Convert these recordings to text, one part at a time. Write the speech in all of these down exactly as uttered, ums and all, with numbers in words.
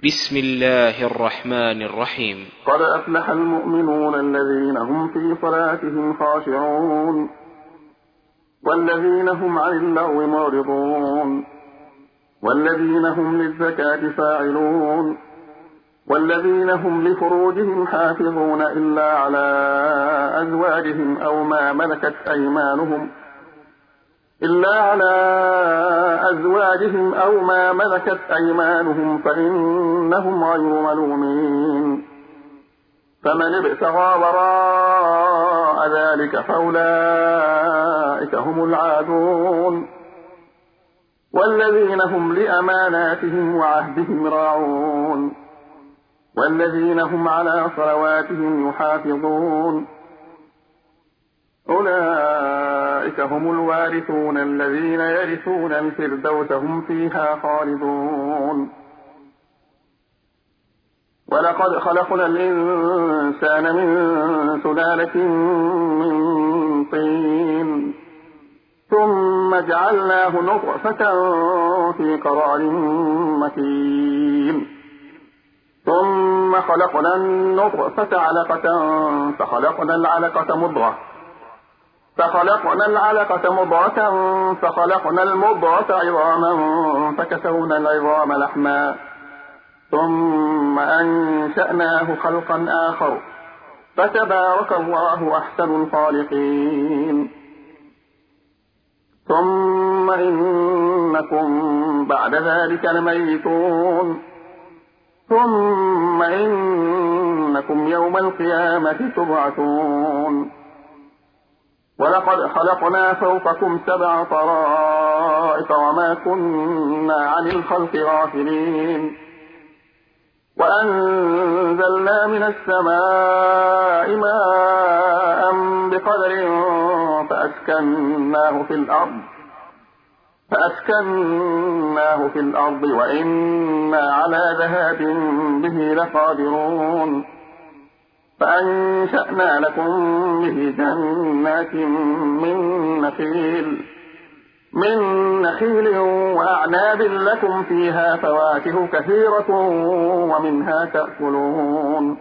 بسم الله الرحمن الرحيم. قد أفلح المؤمنون الذين هم في صلاتهم خاشعون والذين هم عن اللغو معرضون والذين هم للزكاة فاعلون والذين هم لفروجهم حافظون إلا على أزواجهم أو ما ملكت أيمانهم إلا على أزواجهم أو ما ملكت أيمانهم فإنهم غير ملومين. فمن ابتغى وراء ذلك فأولئك هم العادون والذين هم لأماناتهم وعهدهم راعون والذين هم على صلواتهم يحافظون أولئك هم الوارثون الذين يرثون الفردوس هم فيها خالدون. ولقد خلقنا الإنسان من سلالة من طين ثم جعلناه نطفة في قرار مكين ثم خلقنا النطفة علقة فخلقنا العلقة مضغة فخلقنا العلقة مضغة فخلقنا المضغة عظاما فكسونا العظام لحما ثم أنشأناه خلقا آخر فتبارك الله أحسن الخالقين. ثم إنكم بعد ذلك لميتون ثم إنكم يوم القيامة تبعثون. ولقد خلقنا فوقكم سبع طرائق وما كنا عن الخلق غافلين وأنزلنا من السماء ماء بقدر فأسكناه في الأرض فأسكناه في الأرض وإنا على ذهاب به لقادرون. فأنشأنا لكم به جنات من نخيل من نخيل وأعناب لكم فيها فواكه كثيرة ومنها تأكلون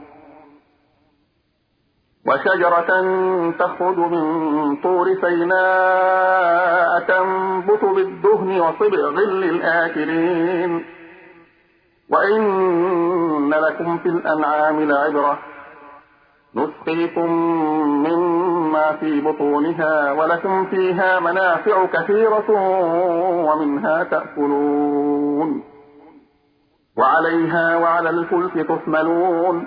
وشجرة تخرج من طور سيناء تنبت بالدهن وصبغ للآكلين وإن لكم في الأنعام لعبرة نسقيكم مما في بطونها ولكم فيها منافع كثيرة ومنها تأكلون وعليها وعلى الفلك تحملون.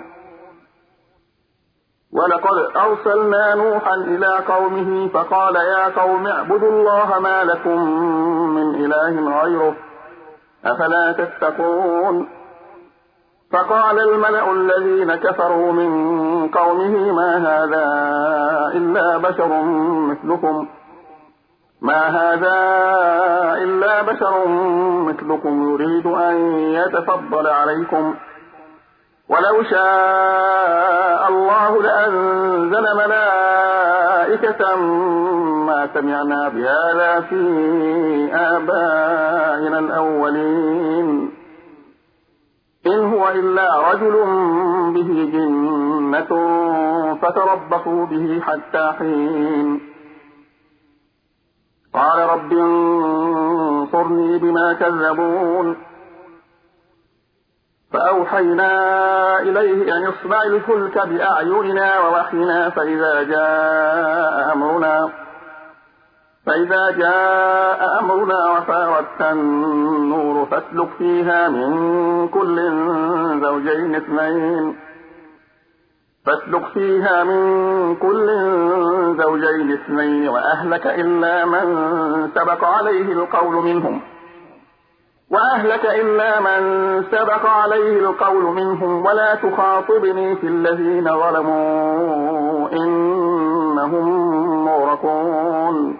ولقد أرسلنا نوحا إلى قومه فقال يا قوم اعبدوا الله ما لكم من إله غيره أفلا تتقون. فقال الملأ الذين كفروا من قومه ما هذا إلا بشر مثلكم ما هذا إلا بشر مثلكم يريد أن يتفضل عليكم ولو شاء الله لأنزل ملائكة ما سمعنا بهذا في آبائنا الأولين إن هو إلا رجل به جنة فتربصوا به حتى حين. قال رب انصرني بما كذبون. فأوحينا إليه أن يصنع الفلك بأعيننا ووحينا فإذا جاء أمرنا فإذا جاء أمرنا وفارت النور فاسلك فيها من كل زوجين اثنين فاسلك فيها من كل زوجين اثنين وأهلك إلا من سبق عليه القول منهم وأهلك إلا من سبق عليه القول منهم ولا تخاطبني في الذين ظلموا إنهم مغرقون.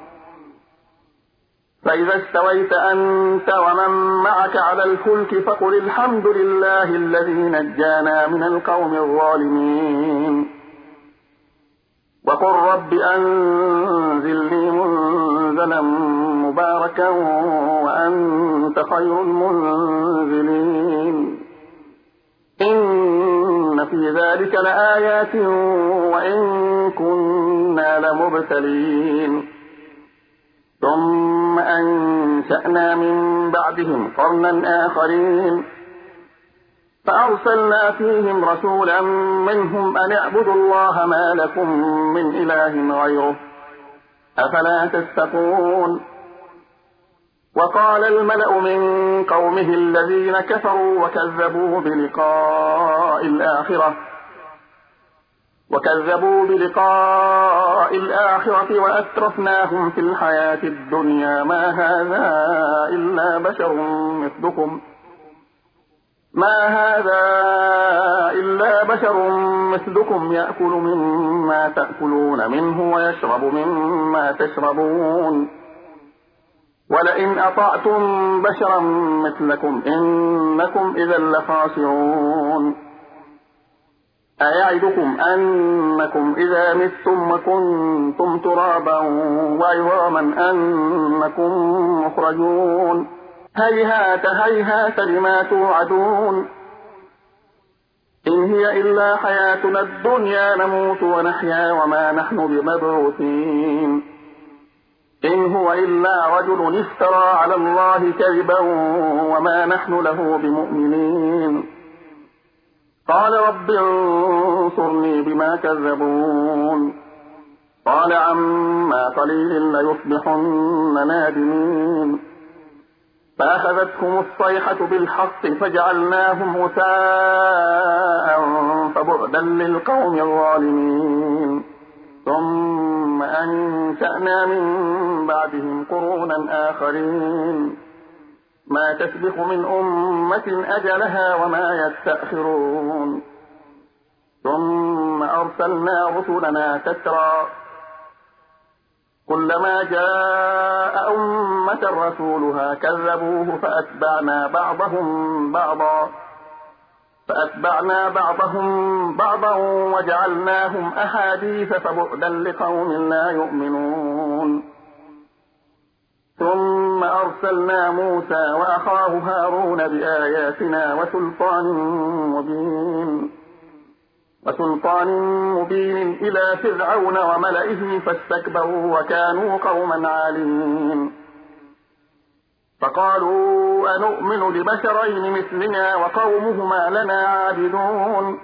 فإذا استويت أنت ومن معك على الفلك فقل الحمد لله الذي نجانا من القوم الظالمين وقل رب أنزلني منزلا مباركا وأنت خير المنزلين. في ذلك لآيات وإن كنا لمبتلين ثم أنشأنا من بعدهم قرنا آخرين فأرسلنا فيهم رسولا منهم أن اعبدوا الله ما لكم من إله غيره أفلا تتقون وقال الملأ من قومه الذين كفروا وكذبوا بلقاء الآخرة وكذبوا بلقاء الآخرة وأترفناهم في الحياة الدنيا ما هذا إلا بشر مثلكم ما هذا إلا بشر مثلكم يأكل مما تأكلون منه ويشرب مما تشربون ولئن أطعتم بشرا مثلكم إنكم إذا لخاسرون أيعدكم أنكم إذا متم وكنتم ترابا وعظاما أنكم مخرجون هيهات هيهات لما توعدون إن هي إلا حياتنا الدنيا نموت ونحيا وما نحن بمبعوثين إن هو إلا رجل افترى على الله كذبا وما نحن له بمؤمنين قال رب انصرني بما كذبون قال عما قليل ليصبحن نادمين فأخذتهم الصيحة بالحق فجعلناهم غثاء فبعدا للقوم الظالمين ثم أنشأنا من بعدهم قرونا آخرين ما تسبق من أمة أجلها وما يستأخرون ثم أرسلنا رسلنا تترى كلما جاء أمة رسولها كذبوه فأتبعنا بعضهم بعضا فأتبعنا بعضهم بعضا وجعلناهم أحاديث فبعدا لقوم لا يؤمنون ثم أرسلنا موسى وأخاه هارون بآياتنا وسلطان مبين وسلطان مبين إلى فرعون وملئه فاستكبروا وكانوا قوما عالين فقالوا أنؤمن لبشرين مثلنا وقومهما لنا عابدون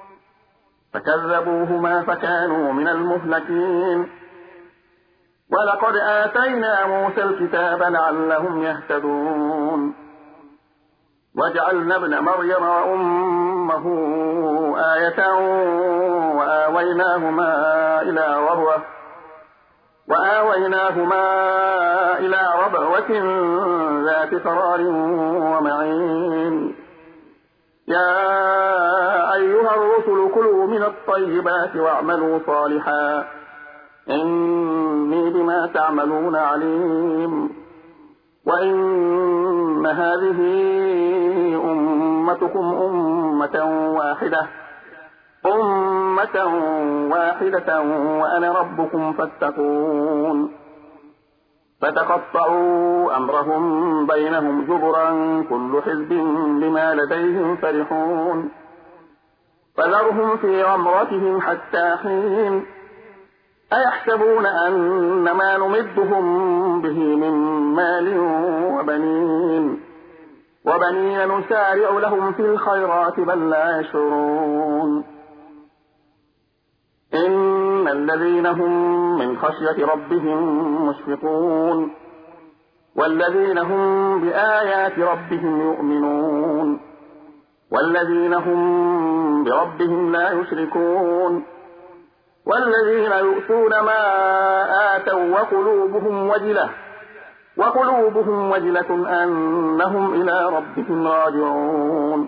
فكذبوهما فكانوا من المهلكين ولقد آتينا موسى الكتاب لعلهم يهتدون وجعلنا ابن مريم وأمه آية وآويناهما إلى ربوة وآويناهما إلى ربوة ذات قرار ومعين يا أيها الرسل كلوا من الطيبات واعملوا صالحا إني بما تعملون عليم وإن هذه أمتكم أمة واحدة أمة واحدة وأنا ربكم فاتقون فتقطعوا أمرهم بينهم زبرا كل حزب بما لديهم فرحون فذرهم في غمرتهم حتى حين أيحسبون أن ما نمدهم به من مال وبنين وبنين نسارع لهم في الخيرات بل لا يشعرون إن الذين هم من خشية ربهم مشفقون والذين هم بآيات ربهم يؤمنون والذين هم بربهم لا يشركون والذين يؤتون ما آتوا وقلوبهم وجلة وقلوبهم وجلة أنهم إلى ربهم راجعون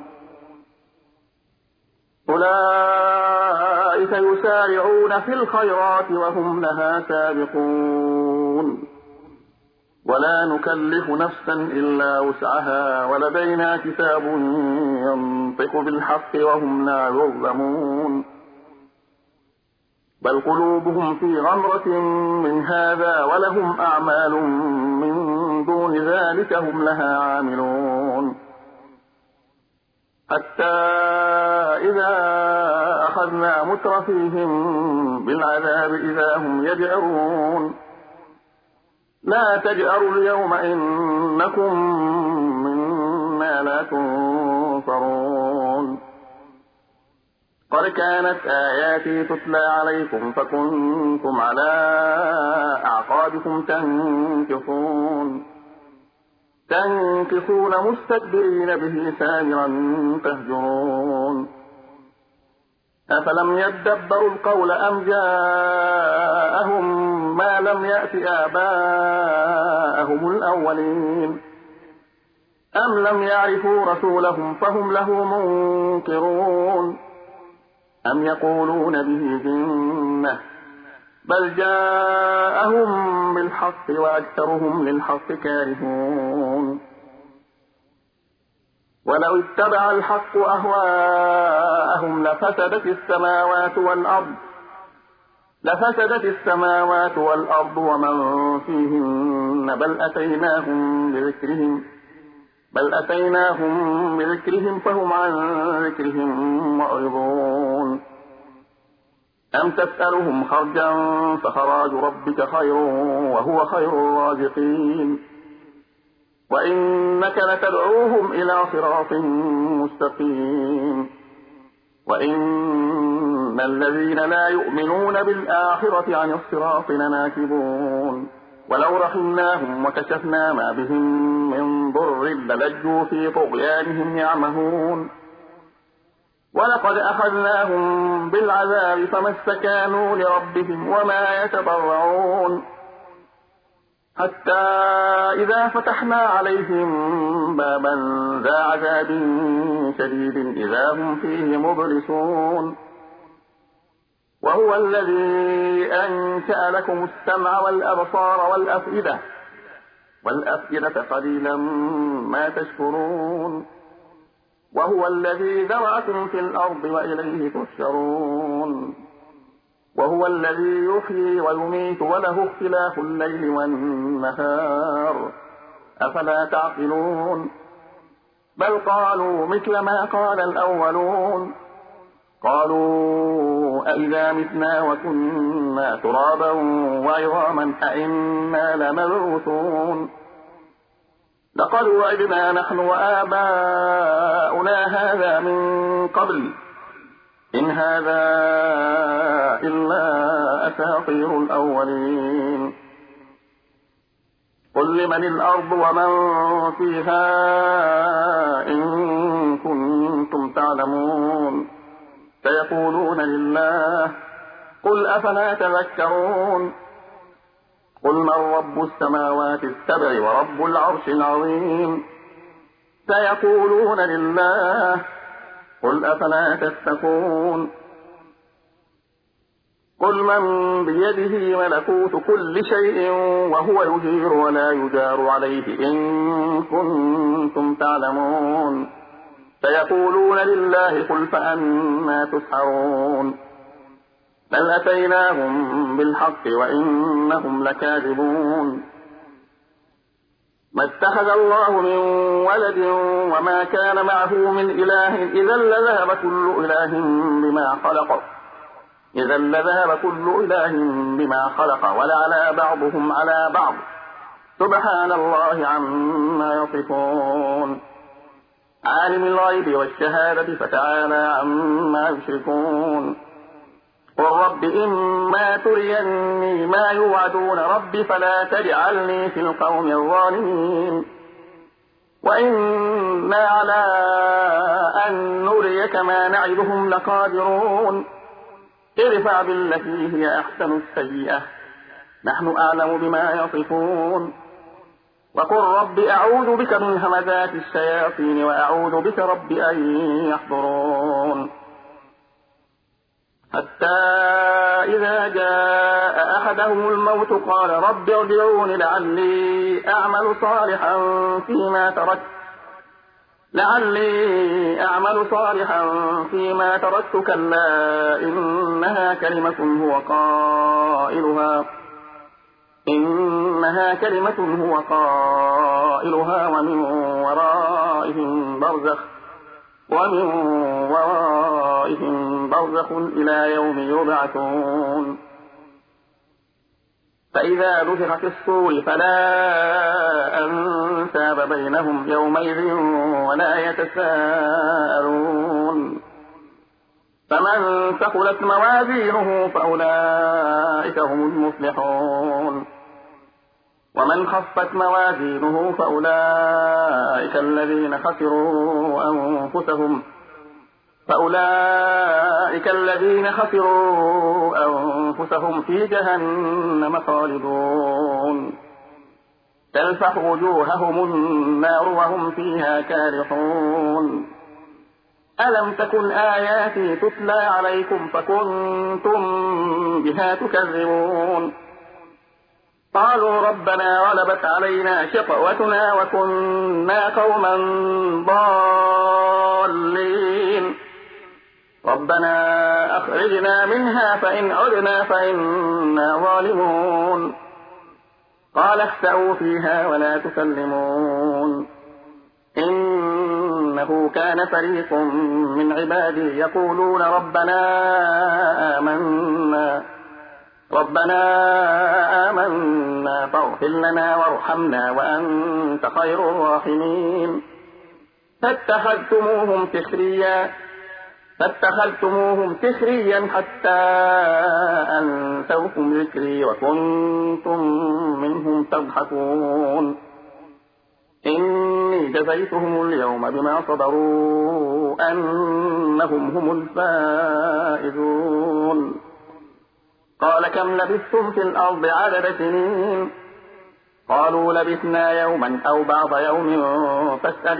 أولئك يسارعون في الخيرات وهم لها سابقون ولا نكلف نفسا إلا وسعها ولدينا كتاب ينطق بالحق وهم لا يظلمون بل قلوبهم في غمرة من هذا ولهم أعمال من دون ذلك هم لها عاملون حتى إذا أخذنا مترفيهم بالعذاب إذا هم يجأرون لا تجأروا اليوم إنكم منا لا تنصرون قد كانت آياتي تتلى عليكم فكنتم على أعقابكم تنكصون تنكصون مستكبرين به سامرا تهجرون أفلم يدبروا القول أم جاءهم ما لم يأت آباءهم الأولين أم لم يعرفوا رسولهم فهم له منكرون أم يقولون به جنة بل جاءهم بالحق وأكثرهم للحق كارهون ولو اتبع الحق أهواءهم لفسدت السماوات والأرض لفسدت السماوات والأرض ومن فيهن بل أتيناهم بذكرهم بل أتيناهم بذكرهم فهم عن ذكرهم معرضون أم تسألهم خرجا فخراج ربك خير وهو خير الرازقين وإنك لتدعوهم إلى صراط مستقيم وإن الذين لا يؤمنون بالآخرة عن الصراط لناكبون ولو رحمناهم وكشفنا ما بهم من ضر للجوا في طغيانهم يعمهون ولقد أخذناهم بالعذاب فما استكانوا لربهم وما يتضرعون حتى إذا فتحنا عليهم بابا ذا عذاب شديد إذا هم فيه مبلسون وهو الذي أنشأ لكم السمع والأبصار والأفئدة والأفئدة قليلا ما تشكرون وهو الذي ذرأكم في الأرض وإليه تحشرون وهو الذي يحيي ويميت وله اختلاف الليل والنهار أفلا تعقلون بل قالوا مثل ما قال الأولون قالوا أئذا متنا وكنا ترابا وعظاما أئنا لمبعوثون لقد وعدنا نحن وآباؤنا هذا من قبل إن هذا إلا أساطير الأولين قل لمن الأرض ومن فيها إن كنتم تعلمون سيقولون لله قل أفلا تذكرون قل من رب السماوات السبع ورب العرش العظيم سيقولون لله قل أفلا تتقون قل من بيده ملكوت كل شيء وهو يجير ولا يجار عليه إن كنتم تعلمون سيقولون لله قل فأنا تسحرون بل أتيناهم بالحق وإنهم لكاذبون ما اتخذ الله من ولد وما كان معه من إله إذا لذهب كل إله بما خلق إذا لذهب كل إله بما خلق ولعلى بعضهم على بعض سبحان الله عما يصفون عالم الغيب والشهادة فتعالى عما يشركون قل رب إما تريني ما يوعدون رب فلا تجعلني في القوم الظالمين وإنا على أن نريك ما نعدهم لقادرون ارفع بالتي هي أحسن السيئة نحن أعلم بما يصفون وقل رب أعوذ بك من همزات الشياطين وأعوذ بك رب أن يحضرون حتى إذا جاء أحدهم الموت قال رب ارجعون لعلي أعمل صالحا فيما تركت لعلي أعمل صالحا فيما تركت كلا إنها كلمة هو قائلها إنها كلمة هو قائلها ومن ورائهم برزخ ومن ورائهم ورائهم برزخ إلى يوم يبعثون فإذا نفخ في الصور فلا أنساب بينهم يومئذ ولا يتساءلون فمن ثقلت موازينه فأولئك هم المفلحون ومن خفت موازينه فأولئك الذين خسروا أنفسهم فأولئك الذين خسروا أنفسهم في جهنم خالدون تلفح وجوههم النار وهم فيها كارحون ألم تكن آياتي تتلى عليكم فكنتم بها تكذبون قالوا ربنا غلبت علينا شقوتنا وكنا قوما ضالين ربنا أخرجنا منها فإن عدنا فإنا ظالمون قال اخسئوا فيها ولا تكلمون إنه كان فريق من عبادي يقولون ربنا آمنا ربنا آمنا فاغفر لنا وارحمنا وأنت خير الراحمين فاتخذتموهم سخريا فاتخذتموهم سخريا حتى أنسوكم ذكري وكنتم منهم تضحكون إني جزيتهم اليوم بما صبروا أنهم هم الفائزون قال كم لبثتم في الأرض عدد سنين قالوا لبثنا يوما أو بعض يوم فاسأل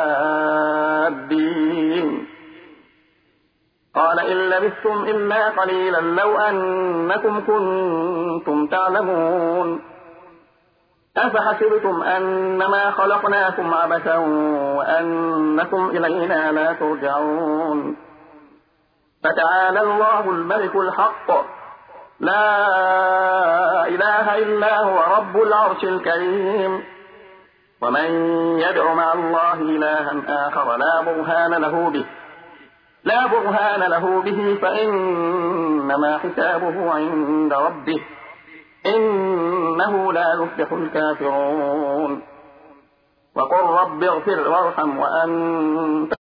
العادين قال إن لبثتم إلا قليلا لو أنكم كنتم تعلمون أفحسبتم أنما خلقناكم عبثا وأنكم إلينا لا ترجعون فتعالى الله الملك الحق لا إله إلا هو رب العرش الكريم ومن يدع مع الله إلها آخر لا برهان له به لا برهان له به فإنما حسابه عند ربه إنه لا يفلح الكافرون وقل رب اغفر وارحم وأنت